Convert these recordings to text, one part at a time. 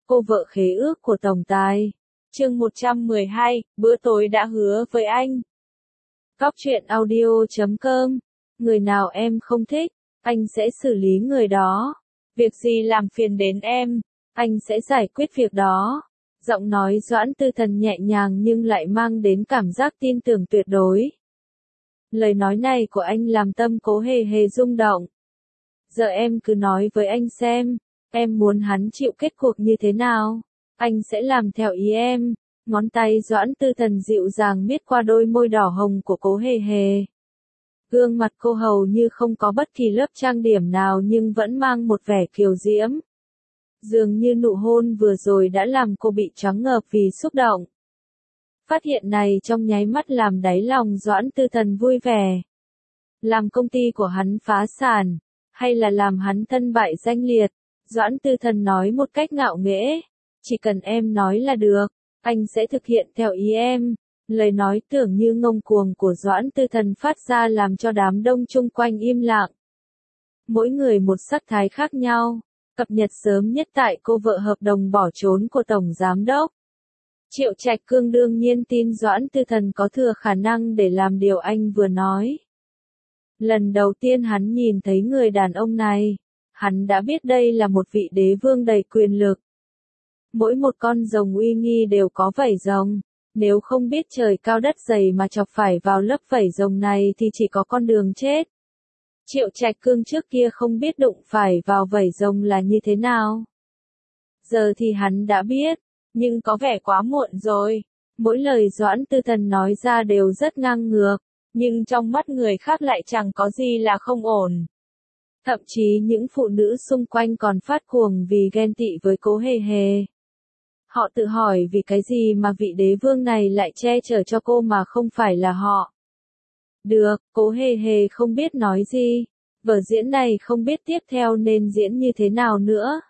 Cô vợ khế ước của tổng tài. Chương 112, bữa tối đã hứa với anh. Cóc truyện audio.com. Người nào em không thích, anh sẽ xử lý người đó. Việc gì làm phiền đến em, anh sẽ giải quyết việc đó. Giọng nói Doãn Tư Thần nhẹ nhàng nhưng lại mang đến cảm giác tin tưởng tuyệt đối. Lời nói này của anh làm tâm Cố Hề Hề rung động. Giờ em cứ nói với anh xem, em muốn hắn chịu kết cục như thế nào, anh sẽ làm theo ý em. Ngón tay Doãn Tư Thần dịu dàng miết qua đôi môi đỏ hồng của Cố Hề Hề. Gương mặt cô hầu như không có bất kỳ lớp trang điểm nào nhưng vẫn mang một vẻ kiều diễm. Dường như nụ hôn vừa rồi đã làm cô bị choáng ngợp vì xúc động. Phát hiện này trong nháy mắt làm đáy lòng Doãn Tư Thần vui vẻ. Làm công ty của hắn phá sản, hay là làm hắn thân bại danh liệt, Doãn Tư Thần nói một cách ngạo nghễ. Chỉ cần em nói là được, anh sẽ thực hiện theo ý em. Lời nói tưởng như ngông cuồng của Doãn Tư Thần phát ra làm cho đám đông chung quanh im lặng. Mỗi người một sắc thái khác nhau. Cập nhật sớm nhất tại cô vợ hợp đồng bỏ trốn của Tổng Giám Đốc. Triệu Trạch Cương đương nhiên tin Doãn Tư Thần có thừa khả năng để làm điều anh vừa nói. Lần đầu tiên hắn nhìn thấy người đàn ông này, hắn đã biết đây là một vị đế vương đầy quyền lực. Mỗi một con rồng uy nghi đều có vảy rồng, nếu không biết trời cao đất dày mà chọc phải vào lớp vảy rồng này thì chỉ có con đường chết. Triệu Trạch Cương trước kia không biết đụng phải vào vảy rồng là như thế nào. Giờ thì hắn đã biết, nhưng có vẻ quá muộn rồi. Mỗi lời Doãn Tư Thần nói ra đều rất ngang ngược, nhưng trong mắt người khác lại chẳng có gì là không ổn. Thậm chí những phụ nữ xung quanh còn phát cuồng vì ghen tị với Cố Hề Hề. Họ tự hỏi vì cái gì mà vị đế vương này lại che chở cho cô mà không phải là họ. Được, Cố Hề Hề không biết nói gì. Vở diễn này không biết tiếp theo nên diễn như thế nào nữa.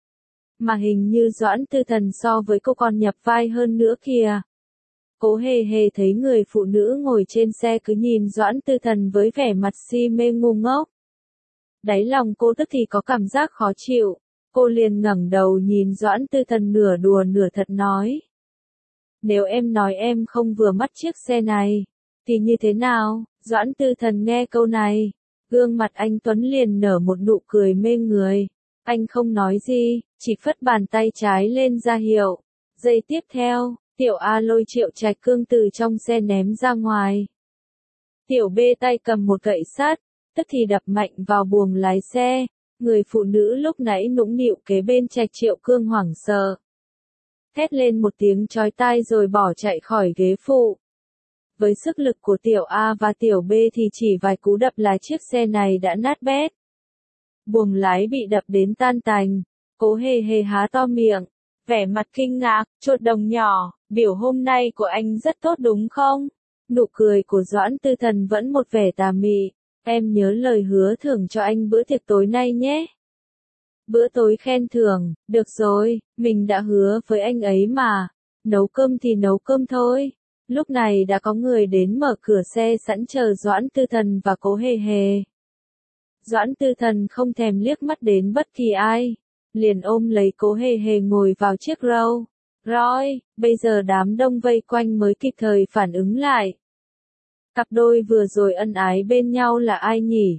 Mà hình như Doãn Tư Thần so với cô còn nhập vai hơn nữa kìa. Cố Hề Hề thấy người phụ nữ ngồi trên xe cứ nhìn Doãn Tư Thần với vẻ mặt si mê ngu ngốc. Đáy lòng cô tức thì có cảm giác khó chịu. Cô liền ngẩng đầu nhìn Doãn Tư Thần nửa đùa nửa thật nói. Nếu em nói em không vừa mắt chiếc xe này, thì như thế nào? Doãn Tư Thần nghe câu này, gương mặt anh Tuấn liền nở một nụ cười mê người. Anh không nói gì, chỉ phất bàn tay trái lên ra hiệu. Giây tiếp theo, Tiểu A lôi Triệu Trạch Cương từ trong xe ném ra ngoài. Tiểu B tay cầm một gậy sắt, tức thì đập mạnh vào buồng lái xe. Người phụ nữ lúc nãy nũng nịu kế bên Trạch Triệu Cương hoảng sợ. Thét lên một tiếng chói tai rồi bỏ chạy khỏi ghế phụ. Với sức lực của Tiểu A và Tiểu B thì chỉ vài cú đập là chiếc xe này đã nát bét. Buồng lái bị đập đến tan tành. Cố Hề Hề há to miệng, vẻ mặt kinh ngạc. Chuột đồng nhỏ, biểu hôm nay của anh rất tốt đúng không? Nụ cười của Doãn Tư Thần vẫn một vẻ tà mị. Em nhớ lời hứa thưởng cho anh bữa tiệc tối nay nhé. Bữa tối khen thưởng, được rồi, mình đã hứa với anh ấy mà. Nấu cơm thì nấu cơm thôi. Lúc này đã có người đến mở cửa xe sẵn chờ Doãn Tư Thần và Cố Hề Hề. Doãn Tư Thần không thèm liếc mắt đến bất kỳ ai, liền ôm lấy Cố Hề Hề ngồi vào chiếc Rolls Royce. Bây giờ đám đông vây quanh mới kịp thời phản ứng lại. Cặp đôi vừa rồi ân ái bên nhau là ai nhỉ?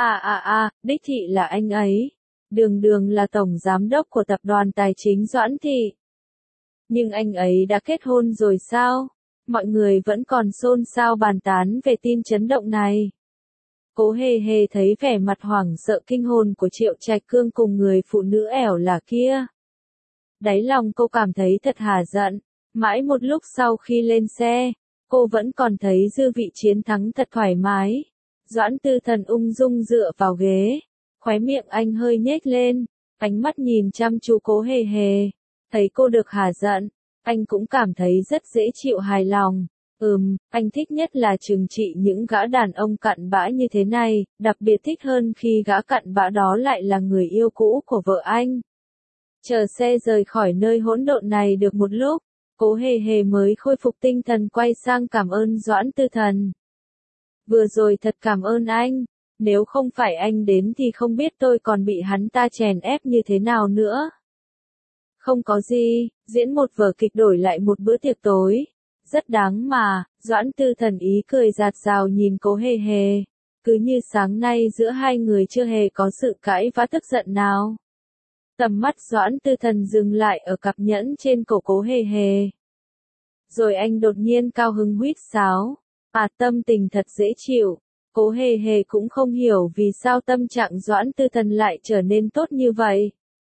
Đích thị là anh ấy. Đường Đường là tổng giám đốc của tập đoàn tài chính Doãn Thị. Nhưng anh ấy đã kết hôn rồi sao? Mọi người vẫn còn xôn xao bàn tán về tin chấn động này. Cố Hề Hề thấy vẻ mặt hoảng sợ kinh hồn của Triệu Trạch Cương cùng người phụ nữ ẻo lả kia. Đáy lòng cô cảm thấy thật hả giận. Mãi một lúc sau khi lên xe, cô vẫn còn thấy dư vị chiến thắng thật thoải mái. Doãn Tư Thần ung dung dựa vào ghế, khóe miệng anh hơi nhếch lên, ánh mắt nhìn chăm chú Cố Hề Hề. Thấy cô được hả giận, anh cũng cảm thấy rất dễ chịu hài lòng. Anh thích nhất là trừng trị những gã đàn ông cặn bã như thế này, đặc biệt thích hơn khi gã cặn bã đó lại là người yêu cũ của vợ anh. Chờ xe rời khỏi nơi hỗn độn này được một lúc, Cố Hề Hề mới khôi phục tinh thần quay sang cảm ơn Doãn Tư Thần. Vừa rồi thật cảm ơn anh, nếu không phải anh đến thì không biết tôi còn bị hắn ta chèn ép như thế nào nữa. Không có gì, diễn một vở kịch đổi lại một bữa tiệc tối. Rất đáng mà, Doãn Tư Thần ý cười rạt rào nhìn Cố Hề Hề. Cứ như sáng nay giữa hai người chưa hề có sự cãi vã tức giận nào. Tầm mắt Doãn Tư Thần dừng lại ở cặp nhẫn trên cổ Cố Hề Hề. Rồi anh đột nhiên cao hứng huýt sáo. Tâm tình thật dễ chịu. Cố Hề Hề cũng không hiểu vì sao tâm trạng Doãn Tư Thần lại trở nên tốt như vậy.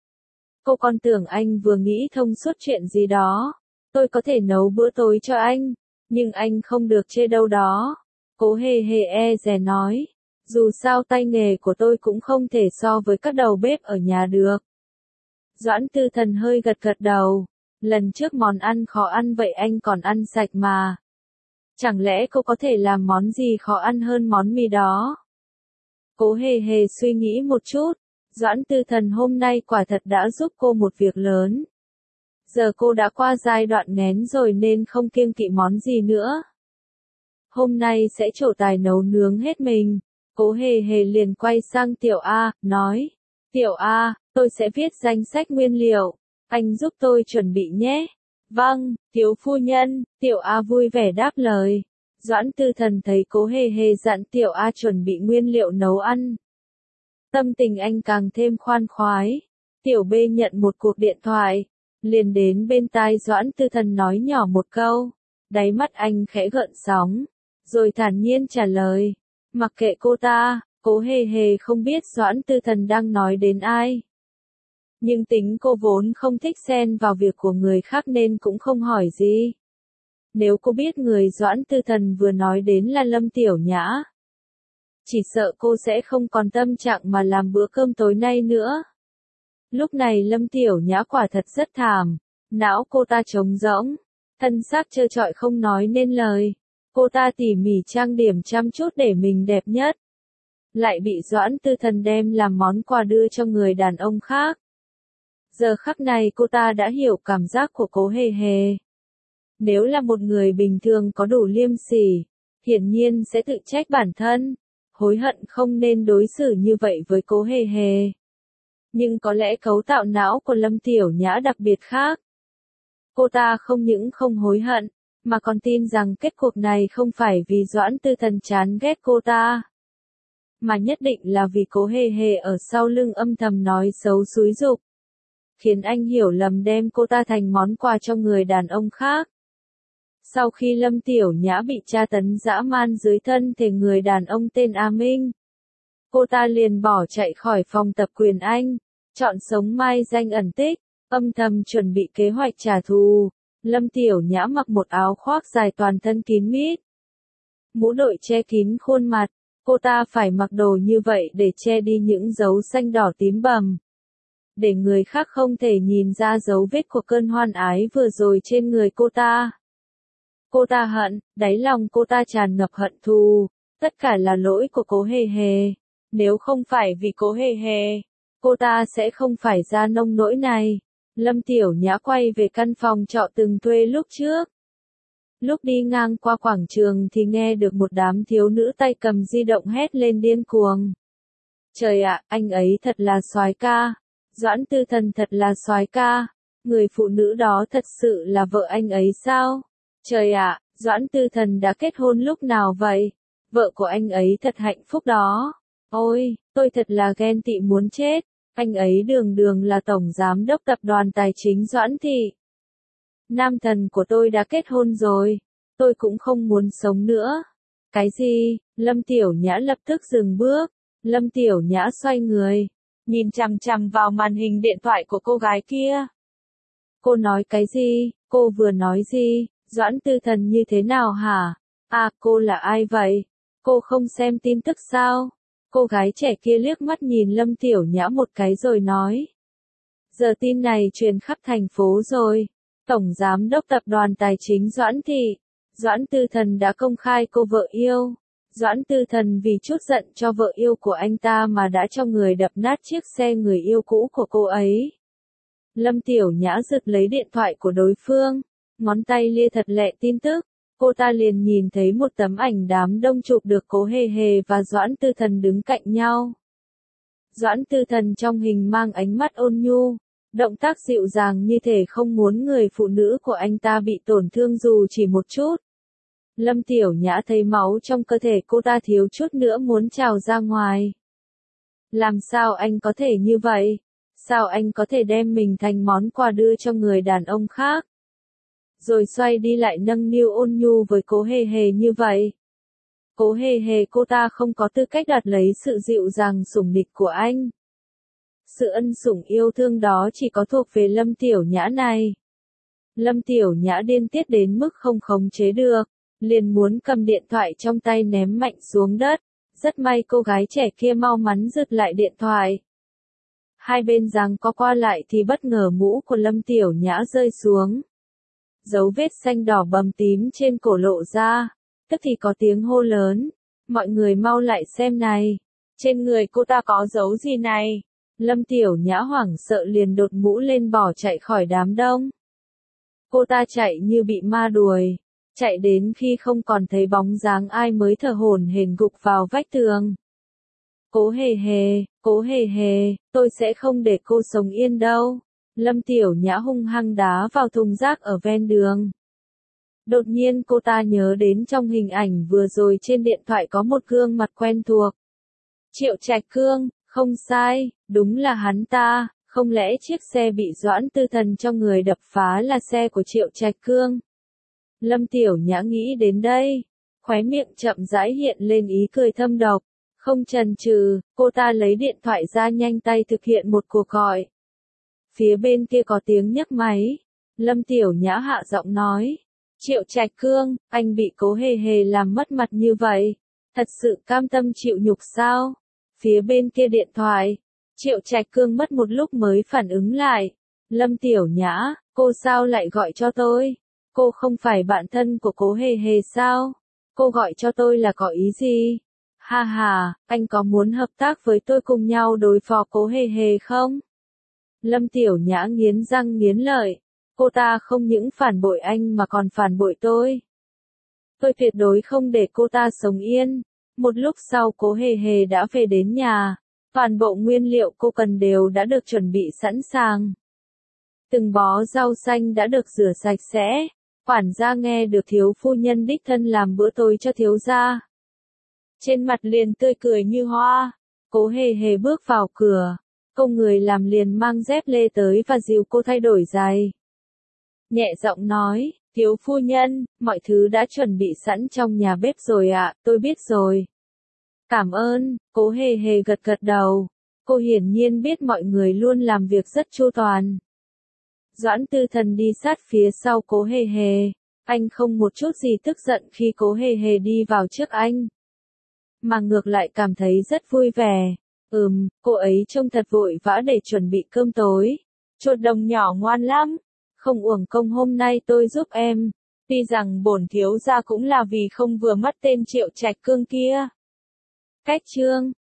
Cô còn tưởng anh vừa nghĩ thông suốt chuyện gì đó. Tôi có thể nấu bữa tối cho anh, nhưng anh không được chê đâu đó. Cố Hề Hề e dè nói. Dù sao tay nghề của tôi cũng không thể so với các đầu bếp ở nhà được. Doãn Tư Thần hơi gật gật đầu. Lần trước món ăn khó ăn vậy anh còn ăn sạch mà. Chẳng lẽ cô có thể làm món gì khó ăn hơn món mì đó? Cố Hề Hề suy nghĩ một chút. Doãn Tư Thần hôm nay quả thật đã giúp cô một việc lớn. Giờ cô đã qua giai đoạn nghén rồi nên không kiêng kỵ món gì nữa. Hôm nay sẽ trổ tài nấu nướng hết mình. Cố Hề Hề liền quay sang Tiểu A, nói. Tiểu A, tôi sẽ viết danh sách nguyên liệu. Anh giúp tôi chuẩn bị nhé. Vâng, thiếu phu nhân, Tiểu A vui vẻ đáp lời. Doãn Tư Thần thấy Cố Hề Hề dặn Tiểu A chuẩn bị nguyên liệu nấu ăn. Tâm tình anh càng thêm khoan khoái. Tiểu B nhận một cuộc điện thoại. Liền đến bên tai Doãn Tư Thần nói nhỏ một câu. Đáy mắt anh khẽ gợn sóng. Rồi thản nhiên trả lời. Mặc kệ cô ta, Cố Hề Hề không biết Doãn Tư Thần đang nói đến ai. Nhưng tính cô vốn không thích xen vào việc của người khác nên cũng không hỏi gì. Nếu cô biết người Doãn Tư Thần vừa nói đến là Lâm Tiểu Nhã, chỉ sợ cô sẽ không còn tâm trạng mà làm bữa cơm tối nay nữa. Lúc này Lâm Tiểu Nhã quả thật rất thảm, não cô ta trống rỗng, thân xác trơ trọi không nói nên lời. Cô ta tỉ mỉ trang điểm chăm chút để mình đẹp nhất. Lại bị Doãn Tư Thần đem làm món quà đưa cho người đàn ông khác. Giờ khắc này cô ta đã hiểu cảm giác của Cố Hề Hề. Nếu là một người bình thường có đủ liêm sỉ, hiển nhiên sẽ tự trách bản thân, hối hận không nên đối xử như vậy với Cố Hề Hề. Nhưng có lẽ cấu tạo não của Lâm Tiểu Nhã đặc biệt khác. Cô ta không những không hối hận, mà còn tin rằng kết cục này không phải vì Doãn Tư Thần chán ghét cô ta, mà nhất định là vì Cố Hề Hề ở sau lưng âm thầm nói xấu xúi giục, khiến anh hiểu lầm đem cô ta thành món quà cho người đàn ông khác. Sau khi Lâm Tiểu Nhã bị tra tấn dã man dưới thân thể người đàn ông tên A Minh, cô ta liền bỏ chạy khỏi phòng tập quyền Anh, chọn sống mai danh ẩn tích, âm thầm chuẩn bị kế hoạch trả thù. Lâm Tiểu Nhã mặc một áo khoác dài toàn thân kín mít, mũ đội che kín khuôn mặt. Cô ta phải mặc đồ như vậy để che đi những dấu xanh đỏ tím bầm, để người khác không thể nhìn ra dấu vết của cơn hoan ái vừa rồi trên người cô ta. Cô ta hận, đáy lòng cô ta tràn ngập hận thù, tất cả là lỗi của Cố Hề Hề. Nếu không phải vì Cố Hề Hề, cô ta sẽ không phải ra nông nỗi này. Lâm Tiểu Nhã quay về căn phòng trọ từng thuê lúc trước. Lúc đi ngang qua quảng trường thì nghe được một đám thiếu nữ tay cầm di động hét lên điên cuồng. Trời ạ, anh ấy thật là soái ca. Doãn Tư Thần thật là soái ca. Người phụ nữ đó thật sự là vợ anh ấy sao? Trời ạ, Doãn Tư Thần đã kết hôn lúc nào vậy? Vợ của anh ấy thật hạnh phúc đó. Ôi, tôi thật là ghen tị muốn chết. Anh ấy đường đường là tổng giám đốc tập đoàn tài chính Doãn Thị. Nam thần của tôi đã kết hôn rồi. Tôi cũng không muốn sống nữa. Cái gì? Lâm Tiểu Nhã lập tức dừng bước. Lâm Tiểu Nhã xoay người, nhìn chằm chằm vào màn hình điện thoại của cô gái kia. Cô nói cái gì? Cô vừa nói gì? Doãn Tư Thần như thế nào hả? À, cô là ai vậy? Cô không xem tin tức sao? Cô gái trẻ kia liếc mắt nhìn Lâm Tiểu Nhã một cái rồi nói. Giờ tin này truyền khắp thành phố rồi. Tổng giám đốc tập đoàn tài chính Doãn Thị, Doãn Tư Thần đã công khai cô vợ yêu. Doãn Tư Thần vì chút giận cho vợ yêu của anh ta mà đã cho người đập nát chiếc xe người yêu cũ của cô ấy. Lâm Tiểu Nhã giật lấy điện thoại của đối phương, ngón tay lia thật lẹ tin tức. Cô ta liền nhìn thấy một tấm ảnh đám đông chụp được Cố Hề Hề và Doãn Tư Thần đứng cạnh nhau. Doãn Tư Thần trong hình mang ánh mắt ôn nhu, Động tác dịu dàng như thể không muốn người phụ nữ của anh ta bị tổn thương dù chỉ một chút. Lâm Tiểu Nhã thấy máu trong cơ thể cô ta thiếu chút nữa muốn trào ra ngoài. Làm sao anh có thể như vậy? Sao anh có thể đem mình thành món quà đưa cho người đàn ông khác? Rồi xoay đi lại nâng niu ôn nhu với Cố Hề Hề như vậy. Cố Hề Hề cô ta không có tư cách đoạt lấy sự dịu dàng sủng nịch của anh. Sự ân sủng yêu thương đó chỉ có thuộc về Lâm Tiểu Nhã này. Lâm Tiểu Nhã điên tiết đến mức không khống chế được, liền muốn cầm điện thoại trong tay ném mạnh xuống đất. Rất may cô gái trẻ kia mau mắn giật lại điện thoại. Hai bên giằng co qua lại thì bất ngờ mũ của Lâm Tiểu Nhã rơi xuống. Dấu vết xanh đỏ bầm tím trên cổ lộ ra, tức thì có tiếng hô lớn. Mọi người mau lại xem này. Trên người cô ta có dấu gì này? Lâm Tiểu Nhã hoảng sợ liền đột mũ lên bỏ chạy khỏi đám đông. Cô ta chạy như bị ma đuổi. Chạy đến khi không còn thấy bóng dáng ai mới thở hổn hển gục vào vách tường. Cố Hề Hề, tôi sẽ không để cô sống yên đâu. Lâm Tiểu Nhã hung hăng đá vào thùng rác ở ven đường. Đột nhiên cô ta nhớ đến trong hình ảnh vừa rồi trên điện thoại có một gương mặt quen thuộc. Triệu Trạch Cương, không sai, đúng là hắn ta, không lẽ chiếc xe bị Doãn Tư Thần cho người đập phá là xe của Triệu Trạch Cương? Lâm Tiểu Nhã nghĩ đến đây, khóe miệng chậm rãi hiện lên ý cười thâm độc, không chần chừ, cô ta lấy điện thoại ra nhanh tay thực hiện một cuộc gọi. Phía bên kia có tiếng nhấc máy, Lâm Tiểu Nhã hạ giọng nói, Triệu Trạch Cương, anh bị Cố Hề Hề làm mất mặt như vậy, thật sự cam tâm chịu nhục sao? Phía bên kia điện thoại, Triệu Trạch Cương mất một lúc mới phản ứng lại, Lâm Tiểu Nhã, cô sao lại gọi cho tôi? Cô không phải bạn thân của Cố Hề Hề sao? Cô gọi cho tôi là có ý gì? Ha ha, anh có muốn hợp tác với tôi cùng nhau đối phó Cố Hề Hề không? Lâm Tiểu Nhã nghiến răng nghiến lợi. Cô ta không những phản bội anh mà còn phản bội tôi. Tôi tuyệt đối không để cô ta sống yên. Một lúc sau Cố Hề Hề đã về đến nhà. Toàn bộ nguyên liệu cô cần đều đã được chuẩn bị sẵn sàng. Từng bó rau xanh đã được rửa sạch sẽ. Quản gia nghe được thiếu phu nhân đích thân làm bữa tối cho thiếu gia. Trên mặt liền tươi cười như hoa. Cố Hề Hề bước vào cửa. Công người làm liền mang dép lê tới và dìu cô thay đổi giày. Nhẹ giọng nói, thiếu phu nhân, mọi thứ đã chuẩn bị sẵn trong nhà bếp rồi ạ, tôi biết rồi. Cảm ơn, Cố Hề Hề gật gật đầu. Cô hiển nhiên biết mọi người luôn làm việc rất chu toàn. Doãn Tư Thần đi sát phía sau Cố Hề Hề. Anh không một chút gì tức giận khi Cố Hề Hề đi vào trước anh. Mà ngược lại cảm thấy rất vui vẻ. Cô ấy trông thật vội vã để chuẩn bị cơm tối. Chuột đồng nhỏ ngoan lắm. Không uổng công hôm nay tôi giúp em. Tuy rằng bổn thiếu gia cũng là vì không vừa mắt tên Triệu Trạch Cương kia. Cách chương